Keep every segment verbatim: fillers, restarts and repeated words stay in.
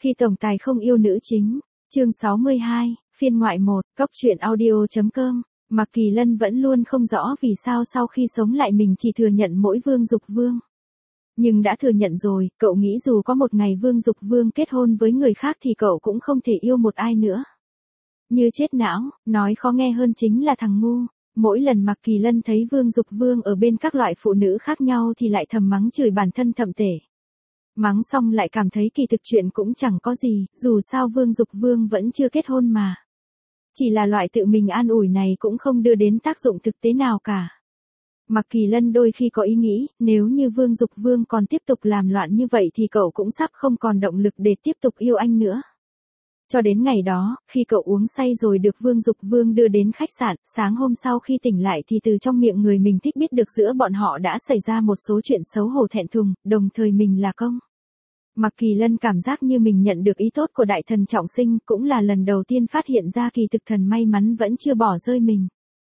Khi tổng tài không yêu nữ chính, chương sáu mươi hai, phiên ngoại một, cóc truyện audio.com, Mạc Kỳ Lân vẫn luôn không rõ vì sao sau khi sống lại mình chỉ thừa nhận mỗi Vương Dục Vương. Nhưng đã thừa nhận rồi, cậu nghĩ dù có một ngày Vương Dục Vương kết hôn với người khác thì cậu cũng không thể yêu một ai nữa. Như chết não, nói khó nghe hơn chính là thằng ngu. Mỗi lần Mạc Kỳ Lân thấy Vương Dục Vương ở bên các loại phụ nữ khác nhau thì lại thầm mắng chửi bản thân thậm tệ. Mắng xong lại cảm thấy kỳ thực chuyện cũng chẳng có gì, dù sao Vương Dục Vương vẫn chưa kết hôn mà. Chỉ là loại tự mình an ủi này cũng không đưa đến tác dụng thực tế nào cả. Mạc Kỳ Lân đôi khi có ý nghĩ, nếu như Vương Dục Vương còn tiếp tục làm loạn như vậy thì cậu cũng sắp không còn động lực để tiếp tục yêu anh nữa. Cho đến ngày đó, khi cậu uống say rồi được Vương Dục Vương đưa đến khách sạn, sáng hôm sau khi tỉnh lại thì từ trong miệng người mình thích biết được giữa bọn họ đã xảy ra một số chuyện xấu hổ thẹn thùng, đồng thời mình là công. Mạc Kỳ Lân cảm giác như mình nhận được ý tốt của đại thần trọng sinh, cũng là lần đầu tiên phát hiện ra kỳ thực thần may mắn vẫn chưa bỏ rơi mình.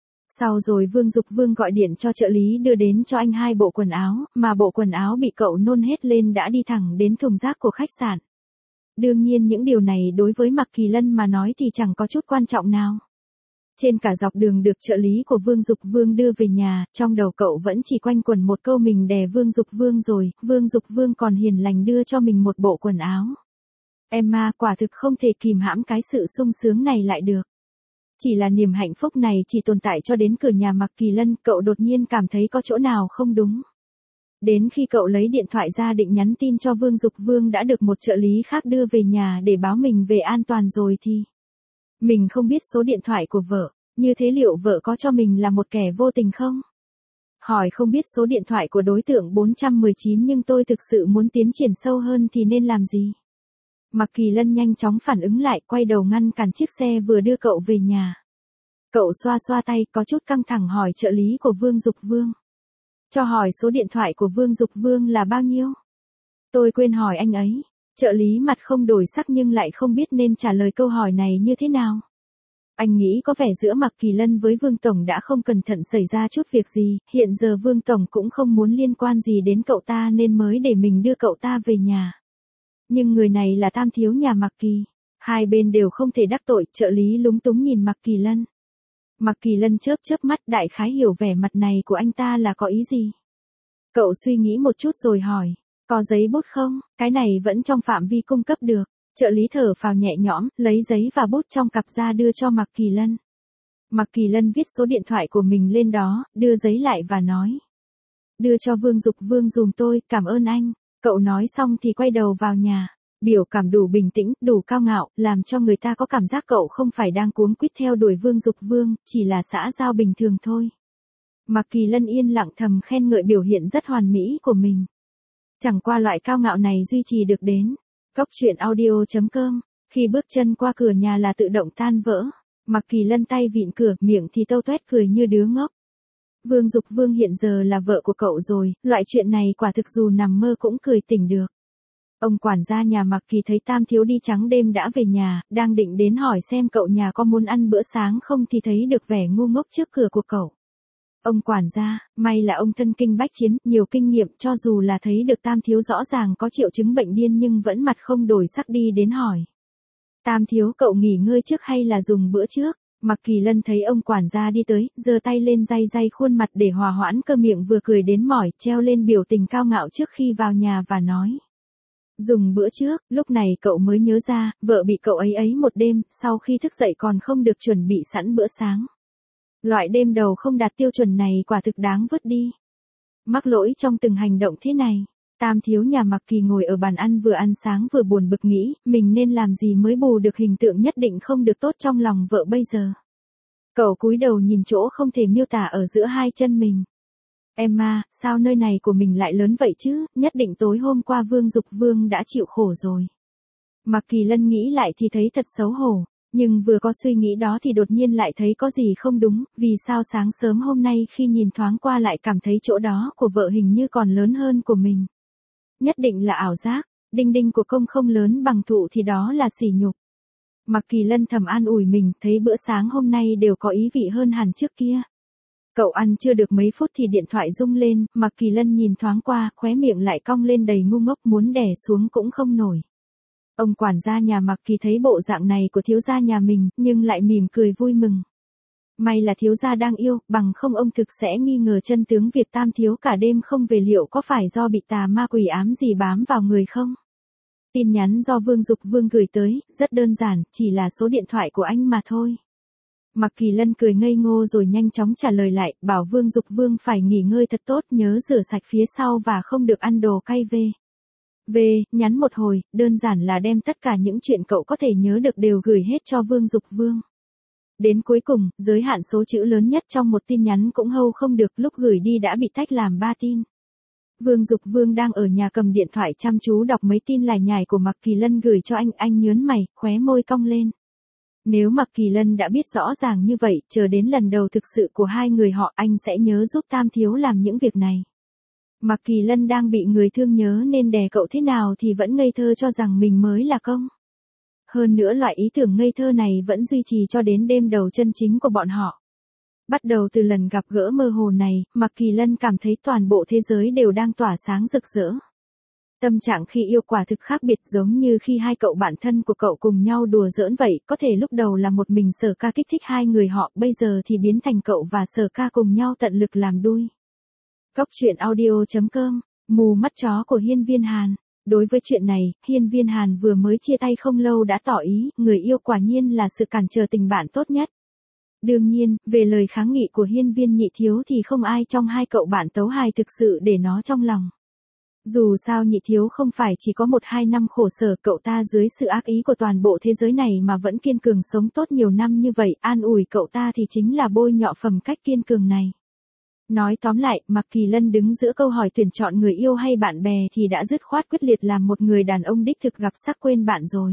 Sau rồi Vương Dục Vương gọi điện cho trợ lý đưa đến cho anh hai bộ quần áo, mà bộ quần áo bị cậu nôn hết lên đã đi thẳng đến thùng rác của khách sạn. Đương nhiên những điều này đối với Mạc Kỳ Lân mà nói thì chẳng có chút quan trọng nào. Trên cả dọc đường được trợ lý của Vương Dục Vương đưa về nhà, trong đầu cậu vẫn chỉ quanh quẩn một câu mình đè Vương Dục Vương rồi, Vương Dục Vương còn hiền lành đưa cho mình một bộ quần áo. Emma quả thực không thể kìm hãm cái sự sung sướng này lại được. Chỉ là niềm hạnh phúc này chỉ tồn tại cho đến cửa nhà Mạc Kỳ Lân, cậu đột nhiên cảm thấy có chỗ nào không đúng. Đến khi cậu lấy điện thoại ra định nhắn tin cho Vương Dục Vương đã được một trợ lý khác đưa về nhà để báo mình về an toàn rồi thì... Mình không biết số điện thoại của vợ, như thế liệu vợ có cho mình là một kẻ vô tình không? Hỏi không biết số điện thoại của đối tượng bốn trăm mười chín nhưng tôi thực sự muốn tiến triển sâu hơn thì nên làm gì? Mạc Kỳ Lân nhanh chóng phản ứng lại, quay đầu ngăn cản chiếc xe vừa đưa cậu về nhà. Cậu xoa xoa tay, có chút căng thẳng hỏi trợ lý của Vương Dục Vương. Cho hỏi số điện thoại của Vương Dục Vương là bao nhiêu? Tôi quên hỏi anh ấy. Trợ lý mặt không đổi sắc nhưng lại không biết nên trả lời câu hỏi này như thế nào. Anh nghĩ có vẻ giữa Mạc Kỳ Lân với Vương Tổng đã không cẩn thận xảy ra chút việc gì, hiện giờ Vương Tổng cũng không muốn liên quan gì đến cậu ta nên mới để mình đưa cậu ta về nhà. Nhưng người này là tam thiếu nhà Mạc Kỳ. Hai bên đều không thể đắc tội, trợ lý lúng túng nhìn Mạc Kỳ Lân. Mạc Kỳ Lân chớp chớp mắt, đại khái hiểu vẻ mặt này của anh ta là có ý gì. Cậu suy nghĩ một chút rồi hỏi, có giấy bút không, cái này vẫn trong phạm vi cung cấp được. Trợ lý thở phào nhẹ nhõm, lấy giấy và bút trong cặp ra đưa cho Mạc Kỳ Lân. Mạc Kỳ Lân viết số điện thoại của mình lên đó, đưa giấy lại và nói. Đưa cho Vương Dục Vương dùm tôi, cảm ơn anh. Cậu nói xong thì quay đầu vào nhà. Biểu cảm đủ bình tĩnh, đủ cao ngạo, làm cho người ta có cảm giác cậu không phải đang cuống quýt theo đuổi Vương Dục Vương, chỉ là xã giao bình thường thôi. Mạc Kỳ Lân yên lặng thầm khen ngợi biểu hiện rất hoàn mỹ của mình. Chẳng qua loại cao ngạo này duy trì được đến. Cóc truyện audio.com, khi bước chân qua cửa nhà là tự động tan vỡ. Mạc Kỳ Lân tay vịn cửa, miệng thì tâu toét cười như đứa ngốc. Vương Dục Vương hiện giờ là vợ của cậu rồi, loại chuyện này quả thực dù nằm mơ cũng cười tỉnh được. Ông quản gia nhà Mạc Kỳ thấy tam thiếu đi trắng đêm đã về nhà, đang định đến hỏi xem cậu nhà có muốn ăn bữa sáng không thì thấy được vẻ ngu ngốc trước cửa của cậu. Ông quản gia, may là ông thân kinh bách chiến, nhiều kinh nghiệm, cho dù là thấy được tam thiếu rõ ràng có triệu chứng bệnh điên nhưng vẫn mặt không đổi sắc đi đến hỏi. Tam thiếu, cậu nghỉ ngơi trước hay là dùng bữa trước? Mạc Kỳ Lân thấy ông quản gia đi tới, giơ tay lên day day khuôn mặt để hòa hoãn cơ miệng vừa cười đến mỏi, treo lên biểu tình cao ngạo trước khi vào nhà và nói. Dùng bữa trước, lúc này cậu mới nhớ ra, vợ bị cậu ấy ấy một đêm, sau khi thức dậy còn không được chuẩn bị sẵn bữa sáng. Loại đêm đầu không đạt tiêu chuẩn này quả thực đáng vứt đi. Mắc lỗi trong từng hành động thế này, tam thiếu nhà Mạc Kỳ ngồi ở bàn ăn vừa ăn sáng vừa buồn bực nghĩ, mình nên làm gì mới bù được hình tượng nhất định không được tốt trong lòng vợ bây giờ. Cậu cúi đầu nhìn chỗ không thể miêu tả ở giữa hai chân mình. Emma, sao nơi này của mình lại lớn vậy chứ, nhất định tối hôm qua Vương Dục Vương đã chịu khổ rồi. Mạc Kỳ Lân nghĩ lại thì thấy thật xấu hổ, nhưng vừa có suy nghĩ đó thì đột nhiên lại thấy có gì không đúng, vì sao sáng sớm hôm nay khi nhìn thoáng qua lại cảm thấy chỗ đó của vợ hình như còn lớn hơn của mình. Nhất định là ảo giác, đinh đinh của công không lớn bằng thụ thì đó là sỉ nhục. Mạc Kỳ Lân thầm an ủi mình, thấy bữa sáng hôm nay đều có ý vị hơn hẳn trước kia. Cậu ăn chưa được mấy phút thì điện thoại rung lên, Mạc Kỳ Lân nhìn thoáng qua, khóe miệng lại cong lên đầy ngu ngốc muốn đè xuống cũng không nổi. Ông quản gia nhà Mạc Kỳ thấy bộ dạng này của thiếu gia nhà mình, nhưng lại mỉm cười vui mừng. May là thiếu gia đang yêu, bằng không ông thực sẽ nghi ngờ chân tướng việc tam thiếu cả đêm không về liệu có phải do bị tà ma quỷ ám gì bám vào người không? Tin nhắn do Vương Dục Vương gửi tới, rất đơn giản, chỉ là số điện thoại của anh mà thôi. Mạc Kỳ Lân cười ngây ngô rồi nhanh chóng trả lời lại, bảo Vương Dục Vương phải nghỉ ngơi thật tốt, nhớ rửa sạch phía sau và không được ăn đồ cay về. Về, nhắn một hồi, đơn giản là đem tất cả những chuyện cậu có thể nhớ được đều gửi hết cho Vương Dục Vương. Đến cuối cùng, giới hạn số chữ lớn nhất trong một tin nhắn cũng hâu không được, lúc gửi đi đã bị tách làm ba tin. Vương Dục Vương đang ở nhà cầm điện thoại chăm chú đọc mấy tin lải nhải của Mạc Kỳ Lân gửi cho anh, anh nhớn mày, khóe môi cong lên. Nếu Mạc Kỳ Lân đã biết rõ ràng như vậy, chờ đến lần đầu thực sự của hai người họ, anh sẽ nhớ giúp tam thiếu làm những việc này. Mạc Kỳ Lân đang bị người thương nhớ nên đè cậu thế nào thì vẫn ngây thơ cho rằng mình mới là công. Hơn nữa loại ý tưởng ngây thơ này vẫn duy trì cho đến đêm đầu chân chính của bọn họ. Bắt đầu từ lần gặp gỡ mơ hồ này, Mạc Kỳ Lân cảm thấy toàn bộ thế giới đều đang tỏa sáng rực rỡ. Tâm trạng khi yêu quả thực khác biệt, giống như khi hai cậu bạn thân của cậu cùng nhau đùa giỡn vậy, có thể lúc đầu là một mình Sở Ca kích thích hai người họ, bây giờ thì biến thành cậu và Sở Ca cùng nhau tận lực làm đuôi. Cóc truyện audio chấm com, mù mắt chó của Hiên Viên Hàn. Đối với chuyện này, Hiên Viên Hàn vừa mới chia tay không lâu đã tỏ ý, người yêu quả nhiên là sự cản trở tình bạn tốt nhất. Đương nhiên, về lời kháng nghị của Hiên Viên Nhị Thiếu thì không ai trong hai cậu bạn tấu hài thực sự để nó trong lòng. Dù sao Nhị Thiếu không phải chỉ có một hai năm khổ sở, cậu ta dưới sự ác ý của toàn bộ thế giới này mà vẫn kiên cường sống tốt nhiều năm như vậy, an ủi cậu ta thì chính là bôi nhọ phẩm cách kiên cường này. Nói tóm lại, Mạc Kỳ Lân đứng giữa câu hỏi tuyển chọn người yêu hay bạn bè thì đã dứt khoát quyết liệt làm một người đàn ông đích thực gặp sắc quên bạn rồi.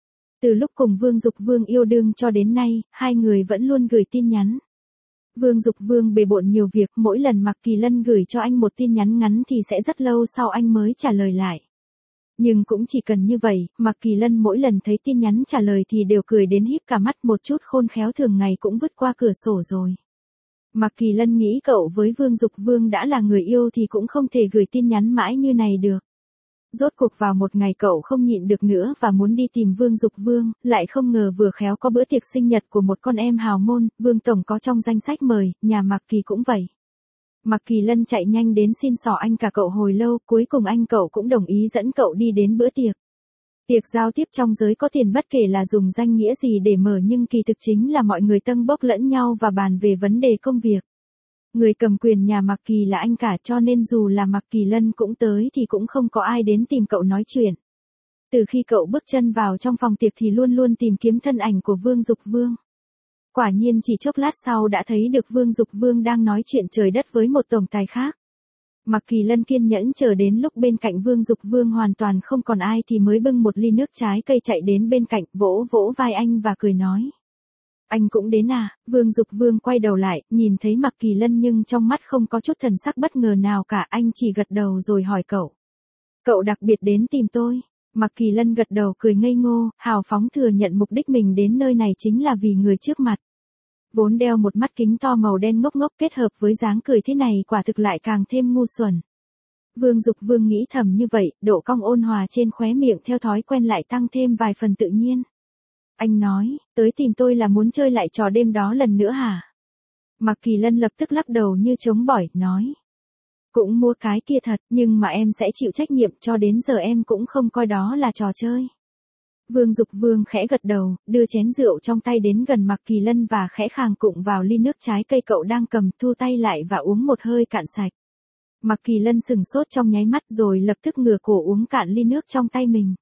Từ lúc cùng Vương Dục Vương yêu đương cho đến nay, hai người vẫn luôn gửi tin nhắn. Vương Dục Vương bề bộn nhiều việc, mỗi lần Mạc Kỳ Lân gửi cho anh một tin nhắn ngắn thì sẽ rất lâu sau anh mới trả lời lại. Nhưng cũng chỉ cần như vậy, Mạc Kỳ Lân mỗi lần thấy tin nhắn trả lời thì đều cười đến híp cả mắt, một chút khôn khéo thường ngày cũng vứt qua cửa sổ rồi. Mạc Kỳ Lân nghĩ cậu với Vương Dục Vương đã là người yêu thì cũng không thể gửi tin nhắn mãi như này được. Rốt cuộc vào một ngày cậu không nhịn được nữa và muốn đi tìm Vương Dục Vương, lại không ngờ vừa khéo có bữa tiệc sinh nhật của một con em hào môn, Vương Tổng có trong danh sách mời, nhà Mạc Kỳ cũng vậy. Mạc Kỳ Lân chạy nhanh đến xin xỏ anh cả cậu hồi lâu, cuối cùng anh cậu cũng đồng ý dẫn cậu đi đến bữa tiệc. Tiệc giao tiếp trong giới có tiền bất kể là dùng danh nghĩa gì để mở nhưng kỳ thực chính là mọi người tâng bốc lẫn nhau và bàn về vấn đề công việc. Người cầm quyền nhà Mạc Kỳ là anh cả cho nên dù là Mạc Kỳ Lân cũng tới thì cũng không có ai đến tìm cậu nói chuyện. Từ khi cậu bước chân vào trong phòng tiệc thì luôn luôn tìm kiếm thân ảnh của Vương Dục Vương. Quả nhiên chỉ chốc lát sau đã thấy được Vương Dục Vương đang nói chuyện trời đất với một tổng tài khác. Mạc Kỳ Lân kiên nhẫn chờ đến lúc bên cạnh Vương Dục Vương hoàn toàn không còn ai thì mới bưng một ly nước trái cây chạy đến bên cạnh, vỗ vỗ vai anh và cười nói. Anh cũng đến à? Vương Dục Vương quay đầu lại, nhìn thấy Mạc Kỳ Lân nhưng trong mắt không có chút thần sắc bất ngờ nào cả, anh chỉ gật đầu rồi hỏi cậu. Cậu đặc biệt đến tìm tôi. Mạc Kỳ Lân gật đầu cười ngây ngô, hào phóng thừa nhận mục đích mình đến nơi này chính là vì người trước mặt. Vốn đeo một mắt kính to màu đen ngốc ngốc kết hợp với dáng cười thế này quả thực lại càng thêm ngu xuẩn. Vương Dục Vương nghĩ thầm như vậy, độ cong ôn hòa trên khóe miệng theo thói quen lại tăng thêm vài phần tự nhiên. Anh nói, tới tìm tôi là muốn chơi lại trò đêm đó lần nữa hả? Mạc Kỳ Lân lập tức lắc đầu như trống bỏi, nói. Cũng mua cái kia thật, nhưng mà em sẽ chịu trách nhiệm, cho đến giờ em cũng không coi đó là trò chơi. Vương Dục Vương khẽ gật đầu, đưa chén rượu trong tay đến gần Mạc Kỳ Lân và khẽ khàng cụng vào ly nước trái cây cậu đang cầm, thu tay lại và uống một hơi cạn sạch. Mạc Kỳ Lân sừng sốt trong nháy mắt rồi lập tức ngửa cổ uống cạn ly nước trong tay mình.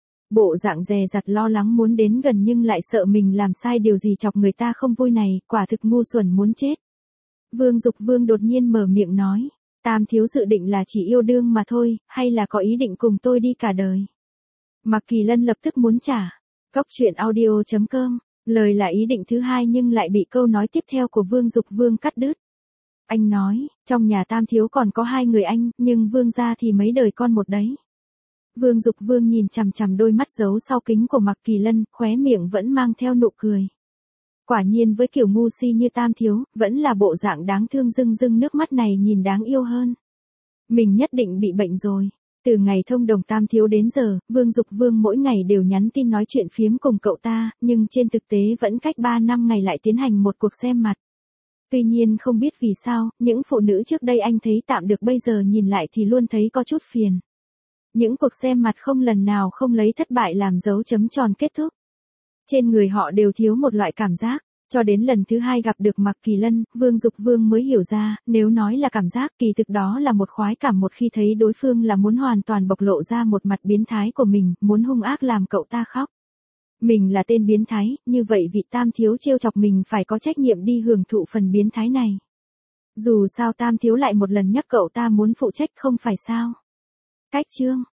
Bộ dạng dè dặt lo lắng muốn đến gần nhưng lại sợ mình làm sai điều gì chọc người ta không vui này, quả thực ngu xuẩn muốn chết. Vương Dục Vương đột nhiên mở miệng nói, Tam thiếu dự định là chỉ yêu đương mà thôi, hay là có ý định cùng tôi đi cả đời? Mạc Kỳ Lân lập tức muốn trả. Cóc truyện audio chấm com, lời là ý định thứ hai nhưng lại bị câu nói tiếp theo của Vương Dục Vương cắt đứt. Anh nói, trong nhà Tam thiếu còn có hai người anh, nhưng Vương gia thì mấy đời con một đấy. Vương Dục Vương nhìn chằm chằm đôi mắt giấu sau kính của Mạc Kỳ Lân, khóe miệng vẫn mang theo nụ cười. Quả nhiên với kiểu ngu si như Tam thiếu, vẫn là bộ dạng đáng thương rưng rưng nước mắt này nhìn đáng yêu hơn. Mình nhất định bị bệnh rồi. Từ ngày thông đồng Tam Thiếu đến giờ, Vương Dục Vương mỗi ngày đều nhắn tin nói chuyện phiếm cùng cậu ta, nhưng trên thực tế vẫn cách ba năm ngày lại tiến hành một cuộc xem mặt. Tuy nhiên không biết vì sao, những phụ nữ trước đây anh thấy tạm được bây giờ nhìn lại thì luôn thấy có chút phiền. Những cuộc xem mặt không lần nào không lấy thất bại làm dấu chấm tròn kết thúc. Trên người họ đều thiếu một loại cảm giác. Cho đến lần thứ hai gặp được Mạc Kỳ Lân, Vương Dục Vương mới hiểu ra, nếu nói là cảm giác kỳ thực đó là một khoái cảm một khi thấy đối phương là muốn hoàn toàn bộc lộ ra một mặt biến thái của mình, muốn hung ác làm cậu ta khóc. Mình là tên biến thái, như vậy vị Tam Thiếu trêu chọc mình phải có trách nhiệm đi hưởng thụ phần biến thái này. Dù sao Tam Thiếu lại một lần nhắc cậu ta muốn phụ trách không phải sao. Cách chương